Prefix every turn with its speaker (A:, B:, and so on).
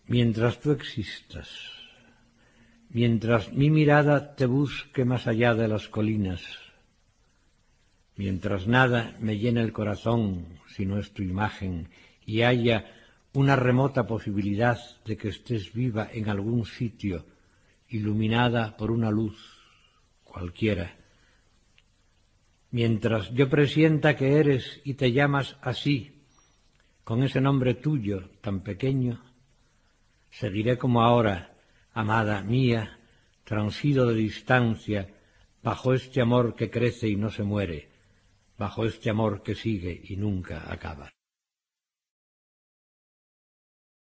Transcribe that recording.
A: Mientras tú existas, mientras mi mirada te busque más allá de las colinas, mientras nada me llene el corazón si no es tu imagen y haya una remota posibilidad de que estés viva en algún sitio, iluminada por una luz cualquiera, mientras yo presienta que eres y te llamas así, con ese nombre tuyo tan pequeño, seguiré como ahora, amada mía, transido de distancia, bajo este amor que crece y no se muere, bajo este amor que sigue y nunca acaba.